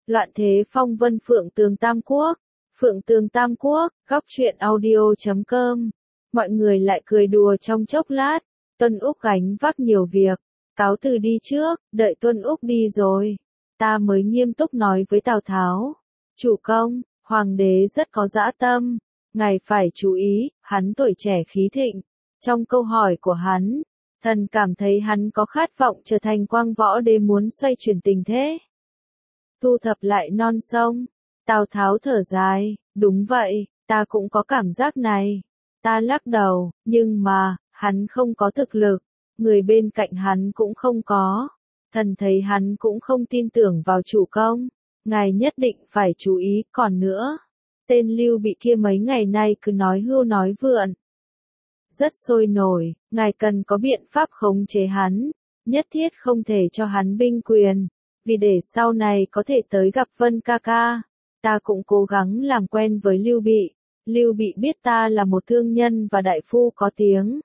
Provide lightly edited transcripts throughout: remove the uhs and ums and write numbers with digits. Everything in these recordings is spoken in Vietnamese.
Loạn thế phong vân Phượng Tường Tam Quốc. Phượng Tường Tam Quốc, góc truyện audio.com. Mọi người lại cười đùa trong chốc lát. Tuân Úc gánh vác nhiều việc. Cáo từ đi trước, đợi Tuân Úc đi rồi. Ta mới nghiêm túc nói với Tào Tháo. Chủ công, hoàng đế rất có dã tâm. Ngài phải chú ý, hắn tuổi trẻ khí thịnh. Trong câu hỏi của hắn, thần cảm thấy hắn có khát vọng trở thành quang võ đế muốn xoay chuyển tình thế. Thu thập lại non sông. Tào Tháo thở dài, đúng vậy, ta cũng có cảm giác này. Ta lắc đầu, nhưng mà, hắn không có thực lực, người bên cạnh hắn cũng không có. Thần thấy hắn cũng không tin tưởng vào chủ công, ngài nhất định phải chú ý, còn nữa. Tên Lưu Bị kia mấy ngày nay cứ nói hưu nói vượn. Rất sôi nổi, ngài cần có biện pháp khống chế hắn, nhất thiết không thể cho hắn binh quyền, vì để sau này có thể tới gặp Vân ca ca. Ta cũng cố gắng làm quen với Lưu Bị. Lưu Bị biết ta là một thương nhân và đại phu có tiếng,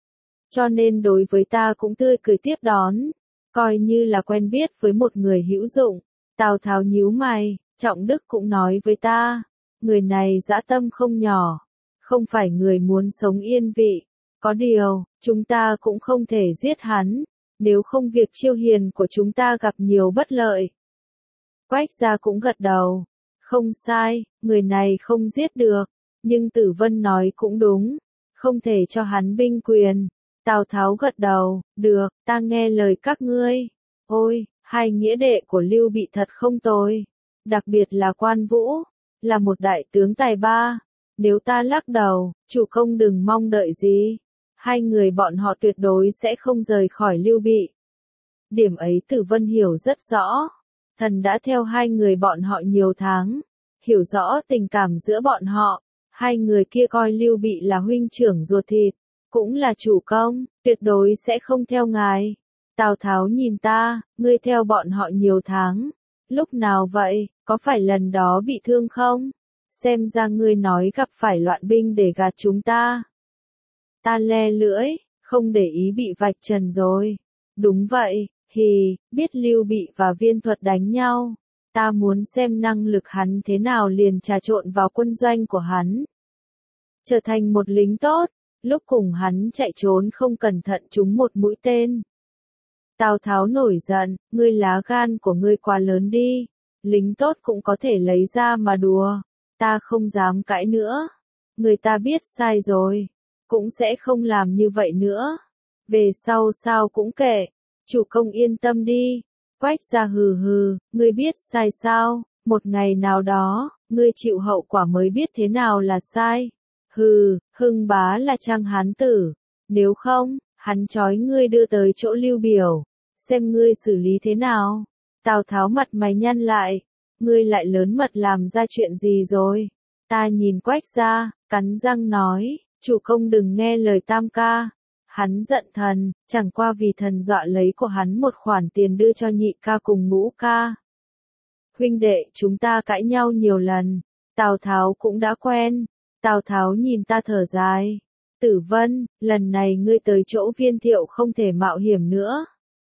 cho nên đối với ta cũng tươi cười tiếp đón, coi như là quen biết với một người hữu dụng. Tào Tháo nhíu mày, Trọng Đức cũng nói với ta, người này dã tâm không nhỏ, không phải người muốn sống yên vị. Có điều, chúng ta cũng không thể giết hắn, nếu không việc chiêu hiền của chúng ta gặp nhiều bất lợi. Quách gia cũng gật đầu, không sai, người này không giết được, nhưng Tử Vân nói cũng đúng, không thể cho hắn binh quyền. Tào Tháo gật đầu, được, ta nghe lời các ngươi. Ôi, hai nghĩa đệ của Lưu Bị thật không tồi, đặc biệt là Quan Vũ, là một đại tướng tài ba. Nếu ta lắc đầu, chủ công đừng mong đợi gì, hai người bọn họ tuyệt đối sẽ không rời khỏi Lưu Bị. Điểm ấy Tử Vân hiểu rất rõ, thần đã theo hai người bọn họ nhiều tháng, hiểu rõ tình cảm giữa bọn họ. Hai người kia coi Lưu Bị là huynh trưởng ruột thịt, cũng là chủ công, tuyệt đối sẽ không theo ngài. Tào Tháo nhìn ta, ngươi theo bọn họ nhiều tháng, lúc nào vậy, có phải lần đó bị thương không? Xem ra ngươi nói gặp phải loạn binh để gạt chúng ta. Ta le lưỡi, không để ý bị vạch trần rồi. Đúng vậy, biết Lưu Bị và Viên Thuật đánh nhau. Ta muốn xem năng lực hắn thế nào liền trà trộn vào quân doanh của hắn. Trở thành một lính tốt, lúc cùng hắn chạy trốn không cẩn thận trúng một mũi tên. Tào Tháo nổi giận, ngươi lá gan của ngươi quá lớn đi, lính tốt cũng có thể lấy ra mà đùa. Ta không dám cãi nữa, người ta biết sai rồi, cũng sẽ không làm như vậy nữa. Về sau sao cũng kệ, chủ công yên tâm đi. Quách gia hừ hừ, ngươi biết sai sao, một ngày nào đó, ngươi chịu hậu quả mới biết thế nào là sai. Hừ, Hưng Bá là trang hán tử, nếu không, hắn trói ngươi đưa tới chỗ Lưu Biểu, xem ngươi xử lý thế nào. Tào Tháo mặt mày nhăn lại, ngươi lại lớn mật làm ra chuyện gì rồi? Ta nhìn Quách gia, cắn răng nói, chủ công đừng nghe lời Tam ca. Hắn giận thần, chẳng qua vì thần dọa lấy của hắn một khoản tiền đưa cho Nhị ca cùng Ngũ ca. Huynh đệ chúng ta cãi nhau nhiều lần, Tào Tháo cũng đã quen. Tào Tháo nhìn ta thở dài. Tử Vân, lần này ngươi tới chỗ Viên Thiệu không thể mạo hiểm nữa.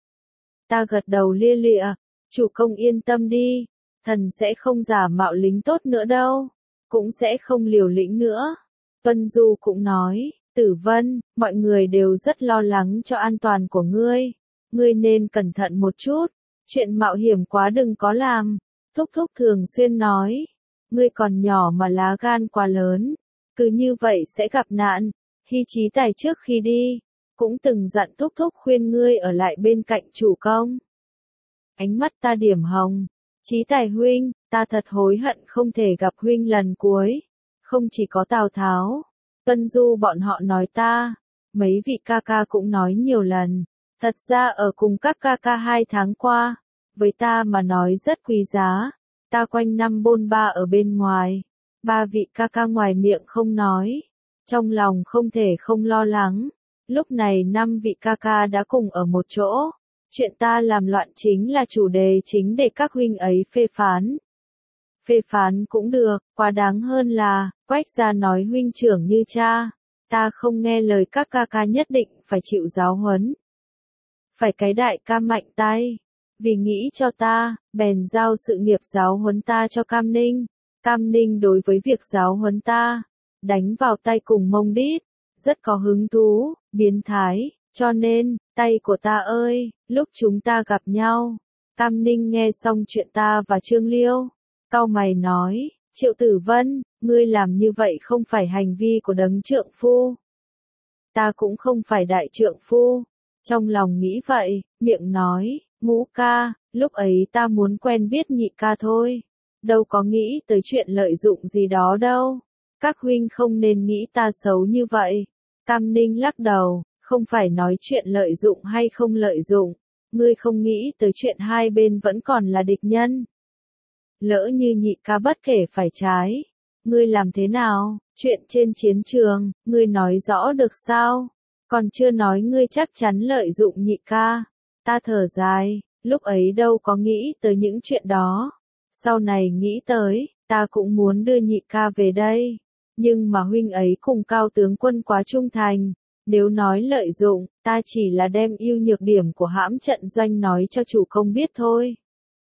Ta gật đầu lia lịa, chủ công yên tâm đi, thần sẽ không giả mạo lính tốt nữa đâu, cũng sẽ không liều lĩnh nữa. Tuân Du cũng nói, Tử Vân, mọi người đều rất lo lắng cho an toàn của ngươi nên cẩn thận một chút, chuyện mạo hiểm quá đừng có làm. Thúc Thúc thường xuyên nói, ngươi còn nhỏ mà lá gan quá lớn, cứ như vậy sẽ gặp nạn. Hy Chí Tài trước khi đi, cũng từng dặn Thúc Thúc khuyên ngươi ở lại bên cạnh chủ công. Ánh mắt ta điểm hồng, Chí Tài huynh, ta thật hối hận không thể gặp huynh lần cuối. Không chỉ có Tào Tháo, Tuân Du bọn họ nói ta, mấy vị ca ca cũng nói nhiều lần. Thật ra ở cùng các ca ca 2 tháng qua, với ta mà nói rất quý giá. Ta quanh năm bôn ba ở bên ngoài, 3 vị ca ca ngoài miệng không nói, trong lòng không thể không lo lắng. Lúc này 5 vị ca ca đã cùng ở một chỗ, chuyện ta làm loạn chính là chủ đề chính để các huynh ấy phê phán. Phê phán cũng được, quá đáng hơn là, Quách gia nói huynh trưởng như cha, ta không nghe lời các ca ca nhất định phải chịu giáo huấn. Phải cái đại ca mạnh tay, Vì nghĩ cho ta, bèn giao sự nghiệp giáo huấn ta cho Cam Ninh. Cam Ninh đối với việc giáo huấn ta, đánh vào tay cùng Mông Đít, rất có hứng thú, biến thái, cho nên, tay của ta ơi, lúc chúng ta gặp nhau. Cam Ninh nghe xong chuyện ta và Trương Liêu, cau mày nói, Triệu Tử Vân, ngươi làm như vậy không phải hành vi của đấng trượng phu. Ta cũng không phải đại trượng phu. Trong lòng nghĩ vậy, miệng nói, Ngũ ca, lúc ấy ta muốn quen biết nhị ca thôi. Đâu có nghĩ tới chuyện lợi dụng gì đó đâu. Các huynh không nên nghĩ ta xấu như vậy. Cam Ninh lắc đầu, không phải nói chuyện lợi dụng hay không lợi dụng. Ngươi không nghĩ tới chuyện hai bên vẫn còn là địch nhân. Lỡ như nhị ca bất kể phải trái. Ngươi làm thế nào? Chuyện trên chiến trường, ngươi nói rõ được sao? Còn chưa nói ngươi chắc chắn lợi dụng nhị ca. Ta thở dài, lúc ấy đâu có nghĩ tới những chuyện đó. Sau này nghĩ tới, ta cũng muốn đưa nhị ca về đây. Nhưng mà huynh ấy cùng Cao tướng quân quá trung thành. Nếu nói lợi dụng, ta chỉ là đem ưu nhược điểm của hãm trận doanh nói cho chủ công biết thôi.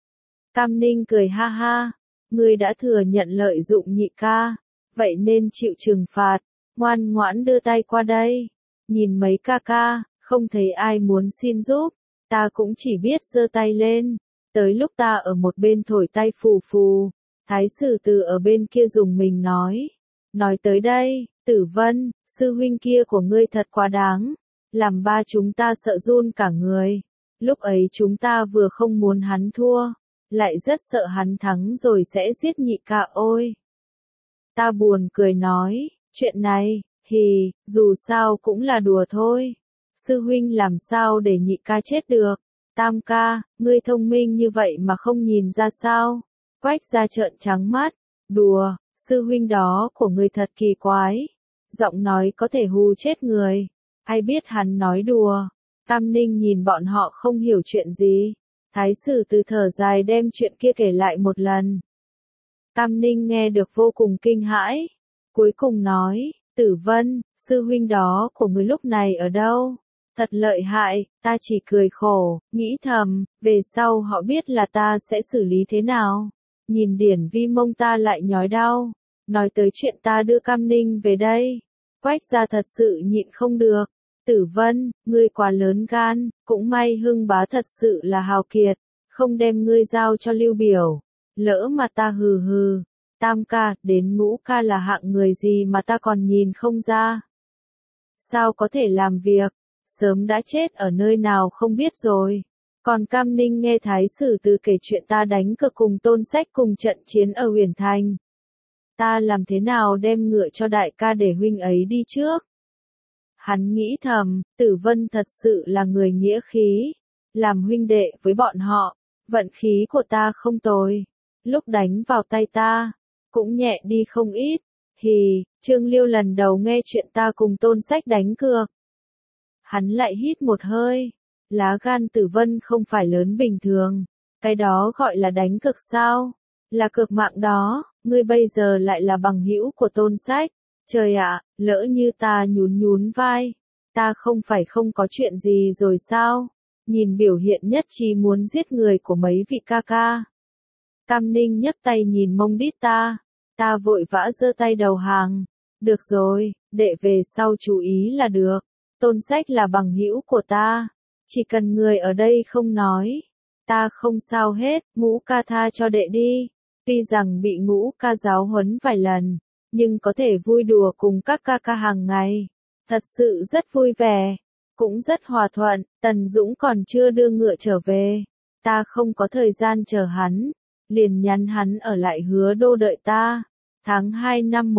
Cam Ninh cười ha ha, ngươi đã thừa nhận lợi dụng nhị ca, vậy nên chịu trừng phạt, ngoan ngoãn đưa tay qua đây. Nhìn mấy ca ca, không thấy ai muốn xin giúp, ta cũng chỉ biết giơ tay lên. Tới lúc ta ở một bên thổi tay phù phù, Thái sử từ ở bên kia dùng mình nói tới đây, Tử Vân, sư huynh kia của ngươi thật quá đáng, làm ba chúng ta sợ run cả người. Lúc ấy chúng ta vừa không muốn hắn thua, lại rất sợ hắn thắng rồi sẽ giết nhị ca ôi. Ta buồn cười nói, chuyện này, dù sao cũng là đùa thôi. Sư huynh làm sao để nhị ca chết được? Tam ca, ngươi thông minh như vậy mà không nhìn ra sao? Quách ra trợn trắng mắt, đùa, sư huynh đó của ngươi thật kỳ quái. Giọng nói có thể hù chết người. Ai biết hắn nói đùa. Cam Ninh nhìn bọn họ không hiểu chuyện gì. Thái sử từ thở dài đem chuyện kia kể lại một lần. Cam Ninh nghe được vô cùng kinh hãi. Cuối cùng nói, Tử Vân, sư huynh đó của người lúc này ở đâu? Thật lợi hại, ta chỉ cười khổ, nghĩ thầm, về sau họ biết là ta sẽ xử lý thế nào. Nhìn điển vi mông ta lại nhói đau. Nói tới chuyện ta đưa Cam Ninh về đây. Quách ra thật sự nhịn không được. Tử Vân, ngươi quá lớn gan, cũng may Hưng bá thật sự là hào kiệt, không đem ngươi giao cho Lưu Biểu. Lỡ mà ta hừ hừ, Tam ca, đến Ngũ ca là hạng người gì mà ta còn nhìn không ra. Sao có thể làm việc, sớm đã chết ở nơi nào không biết rồi. Còn Cam Ninh nghe Thái sử từ kể chuyện ta đánh cược cùng Tôn Sách cùng trận chiến ở Huyền Thành. Ta làm thế nào đem ngựa cho đại ca để huynh ấy đi trước. Hắn nghĩ thầm, Tử Vân thật sự là người nghĩa khí, làm huynh đệ với bọn họ, vận khí của ta không tồi. Lúc đánh vào tay ta, cũng nhẹ đi không ít. Trương Liêu lần đầu nghe chuyện ta cùng Tôn Sách đánh cược. Hắn lại hít một hơi, lá gan Tử Vân không phải lớn bình thường, cái đó gọi là đánh cược sao? Là cược mạng đó, ngươi bây giờ lại là bằng hữu của Tôn Sách. Trời ạ, lỡ như ta nhún vai, ta không phải không có chuyện gì rồi sao? Nhìn biểu hiện nhất trí muốn giết người của mấy vị ca ca. Cam Ninh nhấc tay nhìn mông đít ta vội vã giơ tay đầu hàng. Được rồi, đệ về sau chú ý là được. Tôn Sách là bằng hữu của ta, chỉ cần người ở đây không nói, ta không sao hết. Ngũ ca tha cho đệ đi. Tuy rằng bị Ngũ ca giáo huấn vài lần, nhưng có thể vui đùa cùng các ca ca hàng ngày, thật sự rất vui vẻ, cũng rất hòa thuận. Tần Dũng còn chưa đưa ngựa trở về, ta không có thời gian chờ hắn, liền nhắn hắn ở lại Hứa Đô đợi ta. Tháng 2 năm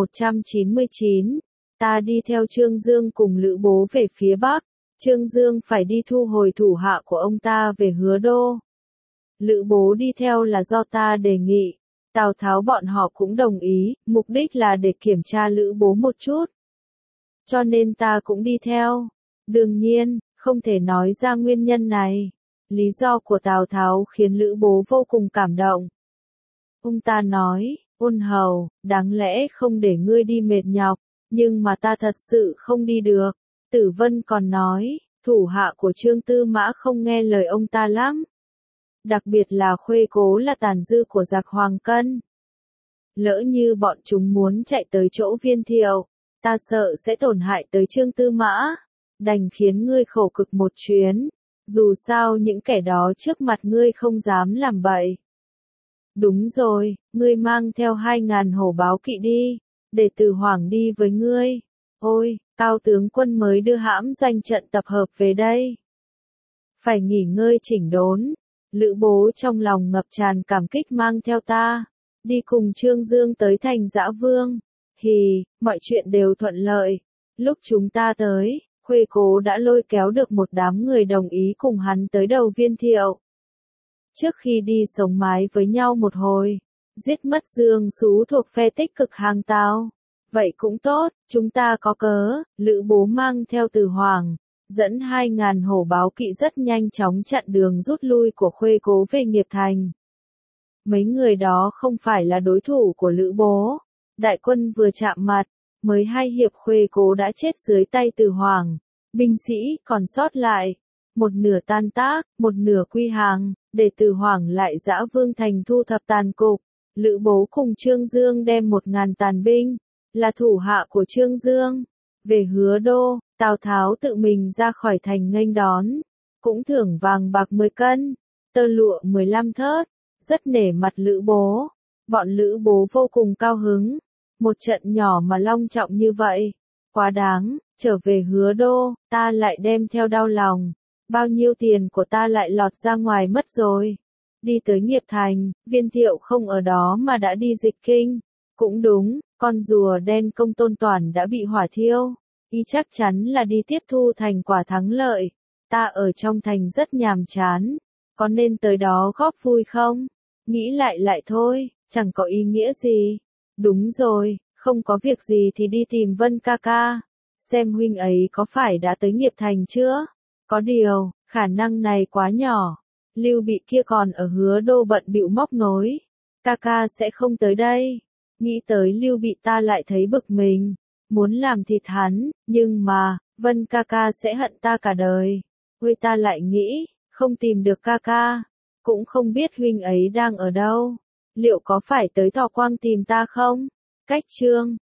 199, ta đi theo Trương Dương cùng Lữ Bố về phía Bắc. Trương Dương phải đi thu hồi thủ hạ của ông ta về Hứa Đô. Lữ Bố đi theo là do ta đề nghị. Tào Tháo bọn họ cũng đồng ý, mục đích là để kiểm tra Lữ Bố một chút. Cho nên ta cũng đi theo. Đương nhiên, không thể nói ra nguyên nhân này. Lý do của Tào Tháo khiến Lữ Bố vô cùng cảm động. Ông ta nói, Ôn Hầu, đáng lẽ không để ngươi đi mệt nhọc, nhưng mà ta thật sự không đi được. Tử Vân còn nói, thủ hạ của Trương Tư Mã không nghe lời ông ta lắm. đặc biệt là Khuê Cố là tàn dư của giặc Hoàng Cân. Lỡ như bọn chúng muốn chạy tới chỗ Viên Thiệu, ta sợ sẽ tổn hại tới Trương Tư Mã, đành khiến ngươi khổ cực một chuyến, dù sao những kẻ đó trước mặt ngươi không dám làm bậy. Đúng rồi, ngươi mang theo 2.000 hổ báo kỵ đi, để Từ Hoảng đi với ngươi. Ôi, Cao tướng quân mới đưa hãm doanh trận tập hợp về đây. Phải nghỉ ngơi chỉnh đốn. Lữ Bố trong lòng ngập tràn cảm kích mang theo ta, đi cùng Trương Dương tới thành Dã Vương. Hì, mọi chuyện đều thuận lợi. Lúc chúng ta tới, Khuê Cố đã lôi kéo được một đám người đồng ý cùng hắn tới đầu Viên Thiệu. Trước khi đi sống mái với nhau một hồi, giết mất Dương Sú thuộc phe tích cực hàng Tào. Vậy cũng tốt, chúng ta có cớ. Lữ Bố mang theo Từ Hoảng, dẫn 2.000 hổ báo kỵ rất nhanh chóng chặn đường rút lui của Khuê Cố về Nghiệp Thành. Mấy người đó không phải là đối thủ của Lữ Bố. Đại quân vừa chạm mặt, mới 2 hiệp Khuê Cố đã chết dưới tay Từ Hoảng. Binh sĩ còn sót lại, một nửa tan tác, một nửa quy hàng, để Từ Hoảng lại Dã Vương thành thu thập tàn cục. Lữ Bố cùng Trương Dương đem 1.000 tàn binh, là thủ hạ của Trương Dương, về Hứa Đô. Tào Tháo tự mình ra khỏi thành nghênh đón, cũng thưởng vàng bạc 10 cân, tơ lụa 15 thớt, rất nể mặt Lữ Bố. Bọn Lữ Bố vô cùng cao hứng, một trận nhỏ mà long trọng như vậy, quá đáng. Trở về Hứa Đô, ta lại đem theo đau lòng, bao nhiêu tiền của ta lại lọt ra ngoài mất rồi. Đi tới Nghiệp Thành, Viên Thiệu không ở đó mà đã đi dịch kinh. Cũng đúng, con rùa đen Công Tôn Toản đã bị hỏa thiêu, y chắc chắn là đi tiếp thu thành quả thắng lợi. Ta ở trong thành rất nhàm chán, có nên tới đó góp vui không? Nghĩ lại thôi, chẳng có ý nghĩa gì. Đúng rồi, không có việc gì thì đi tìm Vân ca ca, xem huynh ấy có phải đã tới Nghiệp Thành chưa? Có điều, khả năng này quá nhỏ. Lưu Bị kia còn ở Hứa Đô bận bịu móc nối, ca ca sẽ không tới đây. Nghĩ tới Lưu Bị ta lại thấy bực mình, muốn làm thịt hắn, nhưng mà, Vân ca ca sẽ hận ta cả đời. Ôi ta lại nghĩ, không tìm được ca ca, cũng không biết huynh ấy đang ở đâu. Liệu có phải tới Thọ Quang tìm ta không? Cách chương